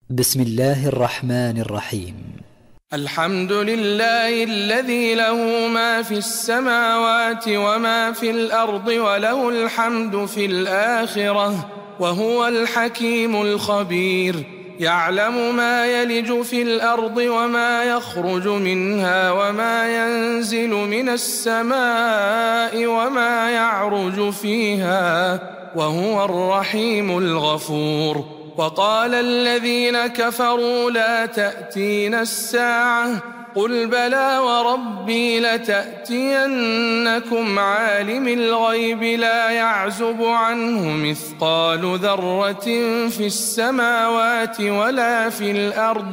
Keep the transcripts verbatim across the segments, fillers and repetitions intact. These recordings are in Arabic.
بسم الله الرحمن الرحيم. الحمد لله الذي له ما في السماوات وما في الأرض وله الحمد في الآخرة وهو الحكيم الخبير. يعلم ما يلج في الأرض وما يخرج منها وما ينزل من السماء وما يعرج فيها وهو الرحيم الغفور. وقال الذين كفروا لا تأتينا الساعة قل بلى وربي لتأتينكم عالم الغيب لا يعزب عنه مثقال ذرة في السماوات ولا في الأرض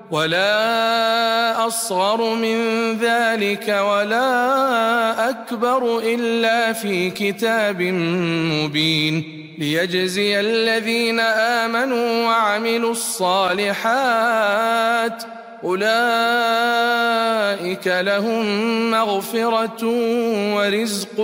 ولا أصغر من ذلك ولا أكبر إلا في كتاب مبين ليجزي الذين آمنوا وعملوا الصالحات أولئك لهم مغفرة ورزق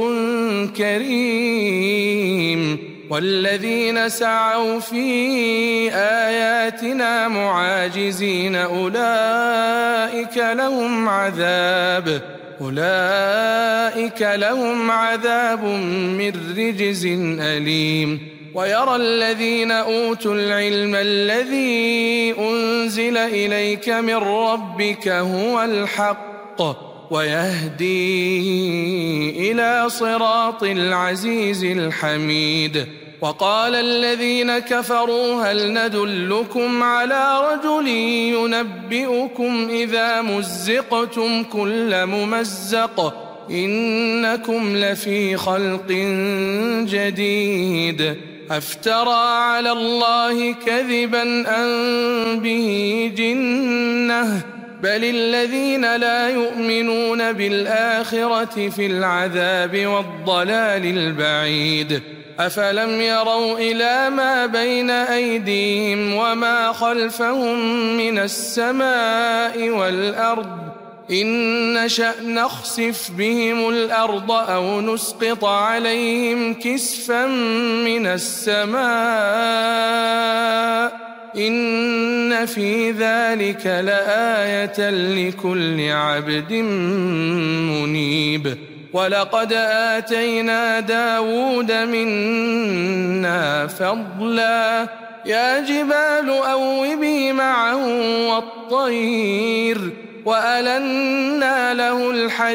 كريم. والذين سعوا في آياتنا معاجزين أولئك لهم عذاب أولئك لهم عذاب من رجز أليم. ويرى الذين أوتوا العلم الذي أنزل إليك من ربك هو الحق ويهدي إلى صراط العزيز الحميد. وقال الذين كفروا هل ندلكم على رجل ينبئكم إذا مزقتم كل ممزق إنكم لفي خلق جديد أفترى على الله كذبا أم به جنة بل الذين لا يؤمنون بالآخرة في العذاب والضلال البعيد. أفلم يروا إلى ما بين أيديهم وما خلفهم من السماء والأرض إن نشأ نخسف بهم الأرض أو نسقط عليهم كسفا من السماء إن في ذلك لآية لكل عبد منيب. ولقد آتينا داود منا فضلا يا جبال أوبي معه والطير وألنا له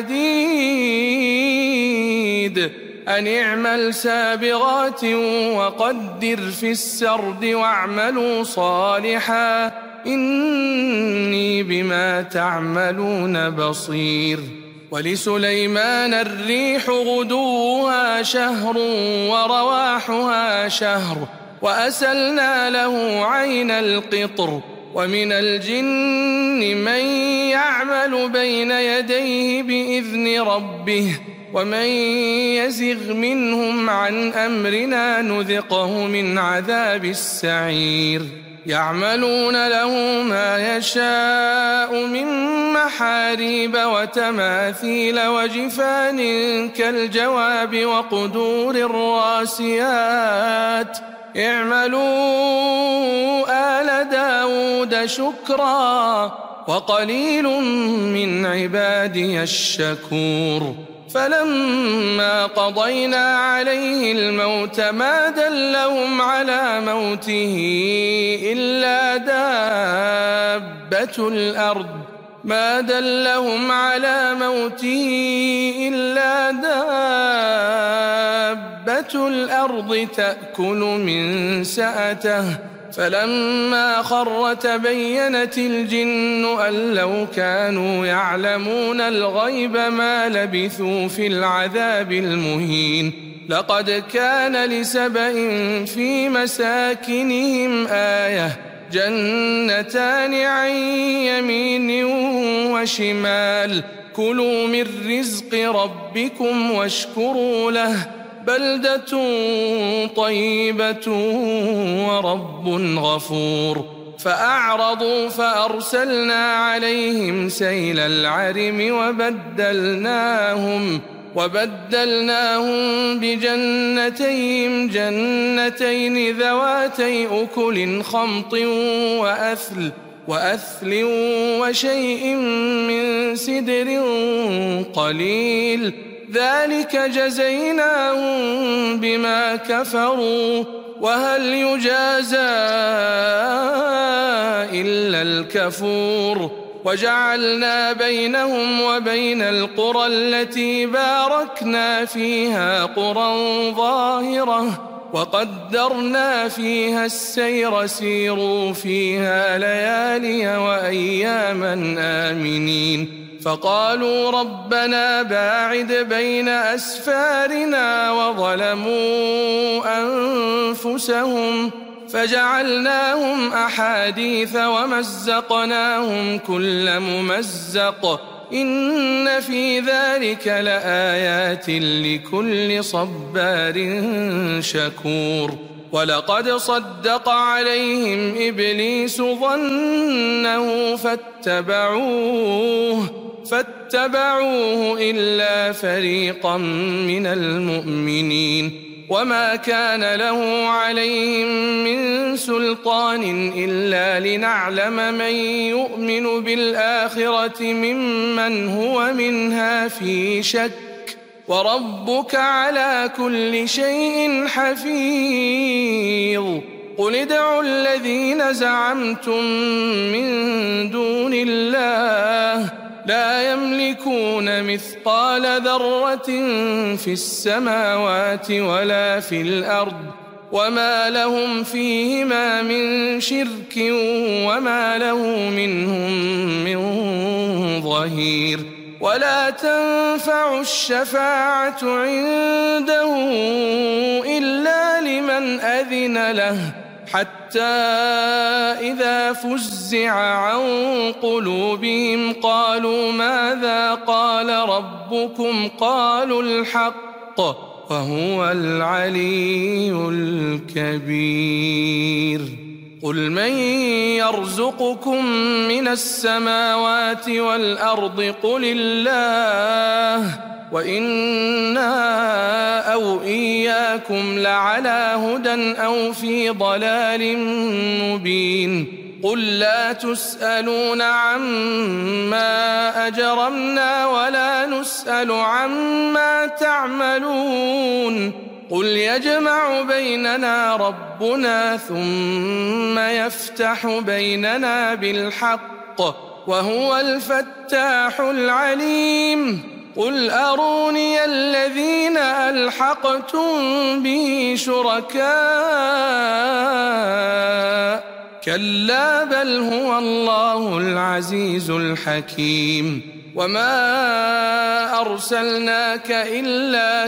الحديد أن اعمل سابغات وقدر في السرد واعملوا صالحا إني بما تعملون بصير. ولسليمان الريح غدوها شهر ورواحها شهر وأسلنا له عين القطر. ومن الجن من يعمل بين يديه بإذن ربه ومن يزغ منهم عن أمرنا نذقه من عذاب السعير. يعملون له ما يشاء من محاريب وتماثيل وجفان كالجواب وقدور الراسيات اعملوا آل داود شكرا وقليل من عبادي الشكور. فلما قضينا عليه الموت ما دلهم على موته إلا دابة الأرض ما دلهم على موته إلا دابة الأرض تأكل من سأته فلما خر تبينت الجن أن لو كانوا يعلمون الغيب ما لبثوا في العذاب المهين. لقد كان لسبإ في مساكنهم آية جنتان عن يمين وشمال كلوا من رزق ربكم واشكروا له بلدة طيبة ورب غفور. فأعرضوا فأرسلنا عليهم سيل العرم وبدلناهم وبدلناهم بجنتيهم جنتين ذواتي أكل خمط وأثل وأثل وشيء من سدر قليل ذلك جزيناهم بما كفروا وهل يجازى إلا الكفور وجعلنا بينهم وبين القرى التي باركنا فيها قرى ظاهرة وقدرنا فيها السير سيروا فيها ليالي وأياما آمنين فقالوا ربنا باعد بين أسفارنا وظلموا أنفسهم فجعلناهم أحاديث ومزقناهم كل ممزق إن في ذلك لآيات لكل صبار شكور ولقد صدق عليهم إبليس ظنه فاتبعوه فاتبعوه إلا فريقا من المؤمنين وما كان له عليهم من سلطان إلا لنعلم من يؤمن بالآخرة ممن هو منها في شك وربك على كل شيء حفيظ قل ادعوا الذين زعمتم من دون الله لا يملكون مثقال ذرة في السماوات ولا في الأرض وما لهم فيهما من شرك وما له منهم من ظهير ولا تنفع الشفاعة عنده إلا لمن أذن له حتى إذا فزع عن قلوبهم قالوا ماذا قال ربكم قالوا الحق وهو العلي الكبير قل من يرزقكم من السماوات والأرض قل الله وإنا أو إياكم لعلى هدى أو في ضلال مبين قل لا تسألون عما أجرمنا ولا نسأل عما تعملون قل يجمع بيننا ربنا ثم يفتح بيننا بالحق وهو الفتاح العليم قل أروني الذين ألحقتم به شركاء كلا بل هو الله العزيز الحكيم وما أرسلناك إلا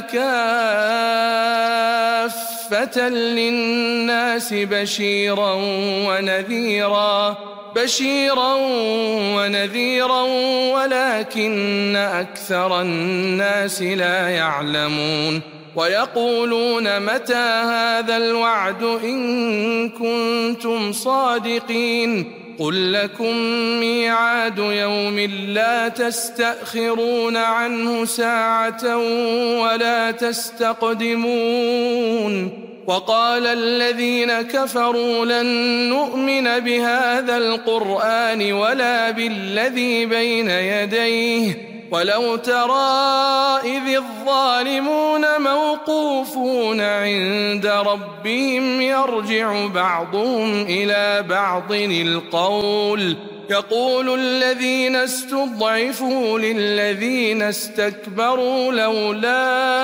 كافة للناس بشيرا ونذيرا بشيرا ونذيرا ولكن أكثر الناس لا يعلمون ويقولون متى هذا الوعد إن كنتم صادقين قل لكم ميعاد يوم لا تستأخرون عنه ساعة ولا تستقدمون وقال الذين كفروا لن نؤمن بهذا القرآن ولا بالذي بين يديه ولو ترى إذ الظالمون موقوفون عند ربهم يرجع بعضهم إلى بعض القول يقول الذين استضعفوا للذين استكبروا لولا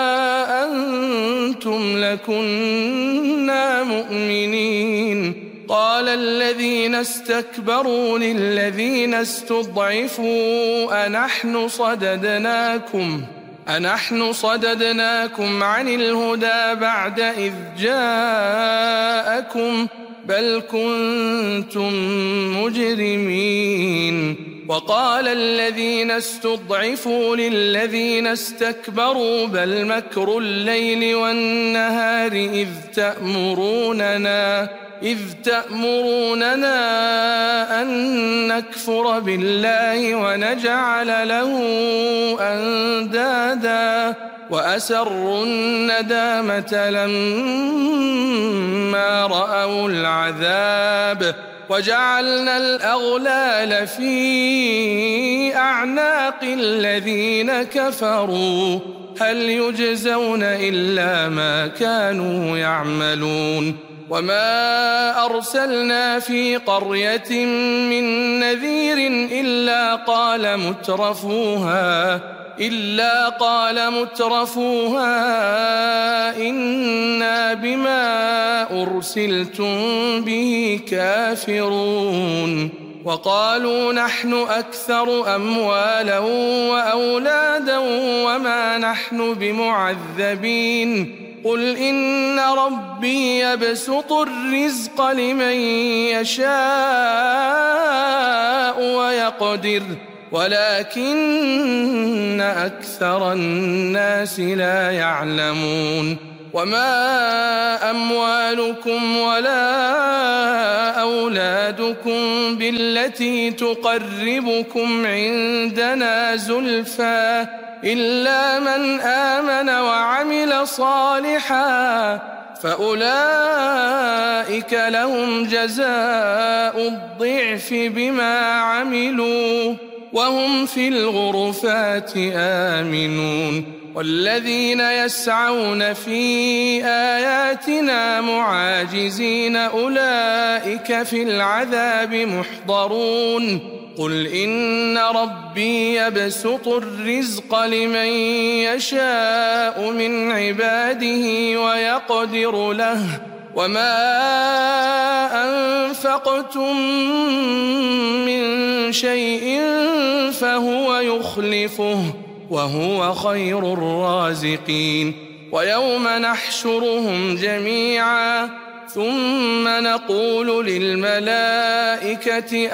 أنتم لكنا مؤمنين قال الذين استكبروا للذين استضعفوا أنحن صددناكم أنحن صددناكم عن الهدى بعد إذ جاءكم بل كنتم مجرمين وقال الذين استضعفوا للذين استكبروا بل مكر الليل والنهار إذ تأمروننا إذ تأمروننا أن نكفر بالله ونجعل له أندادا وأسروا الندامة لما رأوا العذاب وجعلنا الأغلال في أعناق الذين كفروا هل يجزون إلا ما كانوا يعملون وما أرسلنا في قرية من نذير إلا قال مترفوها إلا قال مترفوها إنا بما أرسلتم به كافرون وقالوا نحن أكثر أموالا وأولادا وما نحن بمعذبين قل إن ربي يبسط الرزق لمن يشاء ويقدر ولكن أكثر الناس لا يعلمون وما أموالكم ولا أولادكم بالتي تقربكم عندنا زلفى إلا من آمن وعمل صالحا فأولئك لهم جزاء الضعف بما عملوا وهم في الغرفات آمنون والذين يسعون في آياتنا معاجزين أولئك في العذاب محضرون قل إن ربي يبسط الرزق لمن يشاء من عباده ويقدر له وما أنفقتم من شيء فهو يخلفه وهو خير الرازقين ويوم نحشرهم جميعا ثم نقول للملائكة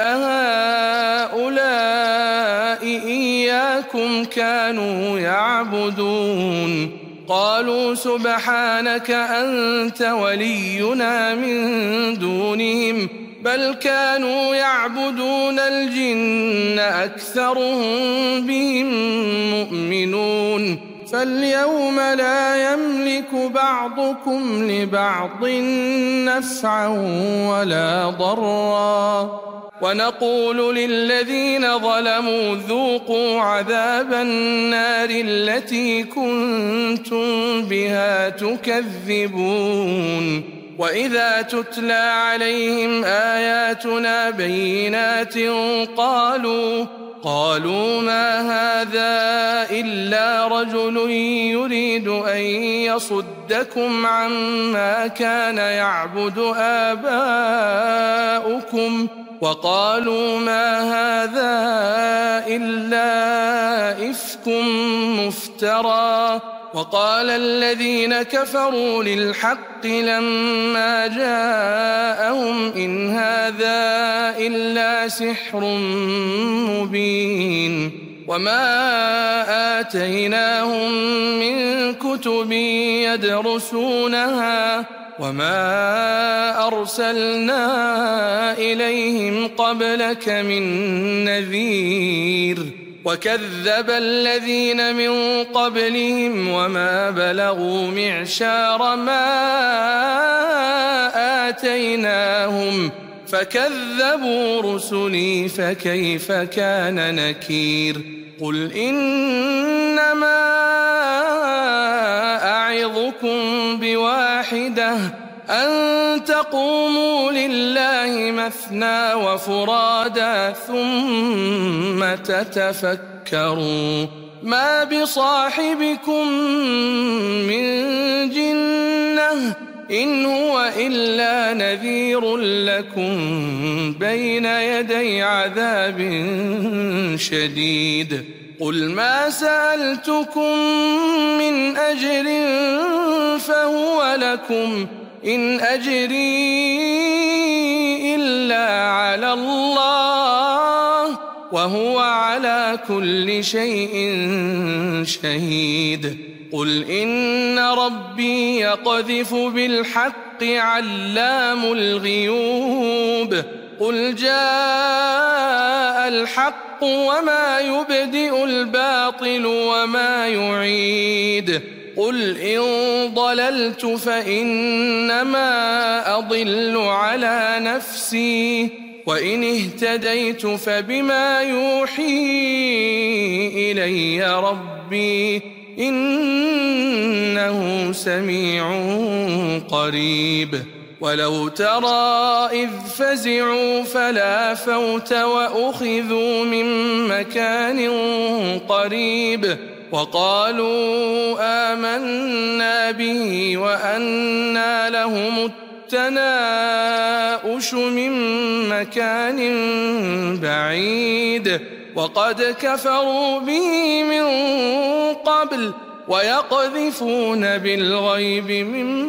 أهؤلاء إياكم كانوا يعبدون قالوا سبحانك أنت ولينا من دونهم بل كانوا يعبدون الجن أكثرهم بهم مؤمنون فاليوم لا يملك بعضكم لبعض نفعا ولا ضرا ونقول للذين ظلموا ذوقوا عذاب النار التي كنتم بها تكذبون وإذا تتلى عليهم آياتنا بينات قالوا قالوا ما هذا إلا رجل يريد أن يصدكم عما كان يعبد آباؤكم وقالوا ما هذا إلا إفك مفترى وقال الذين كفروا للحق لما جاءهم إن هذا إلا سحر مبين وما آتيناهم من كتب يدرسونها وما أرسلنا إليهم قبلك من نذير وكذب الذين من قبلهم وما بلغوا معشار ما آتيناهم فكذبوا رسلي فكيف كان نكير قل إنما أعظكم بواحدة أن تقوموا لله مثنى وفرادا ثم تتفكروا ما بصاحبكم من جنة إن هو إلا نذير لكم بين يدي عذاب شديد قل ما سألتكم من أجر فهو لكم إن أجري إلا على الله وهو على كل شيء شهيد قل إن ربي يقذف بالحق علام الغيوب قل جاء الحق وما يبدئ الباطل وما يعيد قل إن ضللت فإنما أضل على نفسي وإن اهتديت فبما يوحي إلي ربي إنه سميع قريب ولو ترى إذ فزعوا فلا فوت وأخذوا من مكان قريب وقالوا آمنا به وأنى لهم التناؤش من مكان بعيد وقد كفروا به من قبل ويقذفون بالغيب من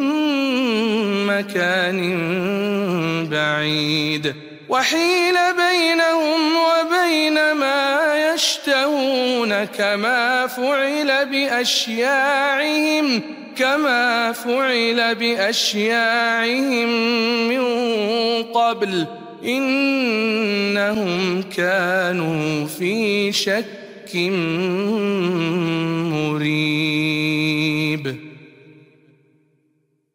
مكان بعيد وحيل بينهم وبين ما يشتهون كما فعل بأشياعهم كما فعل بأشياعهم من قبل إنهم كانوا في شك مريب.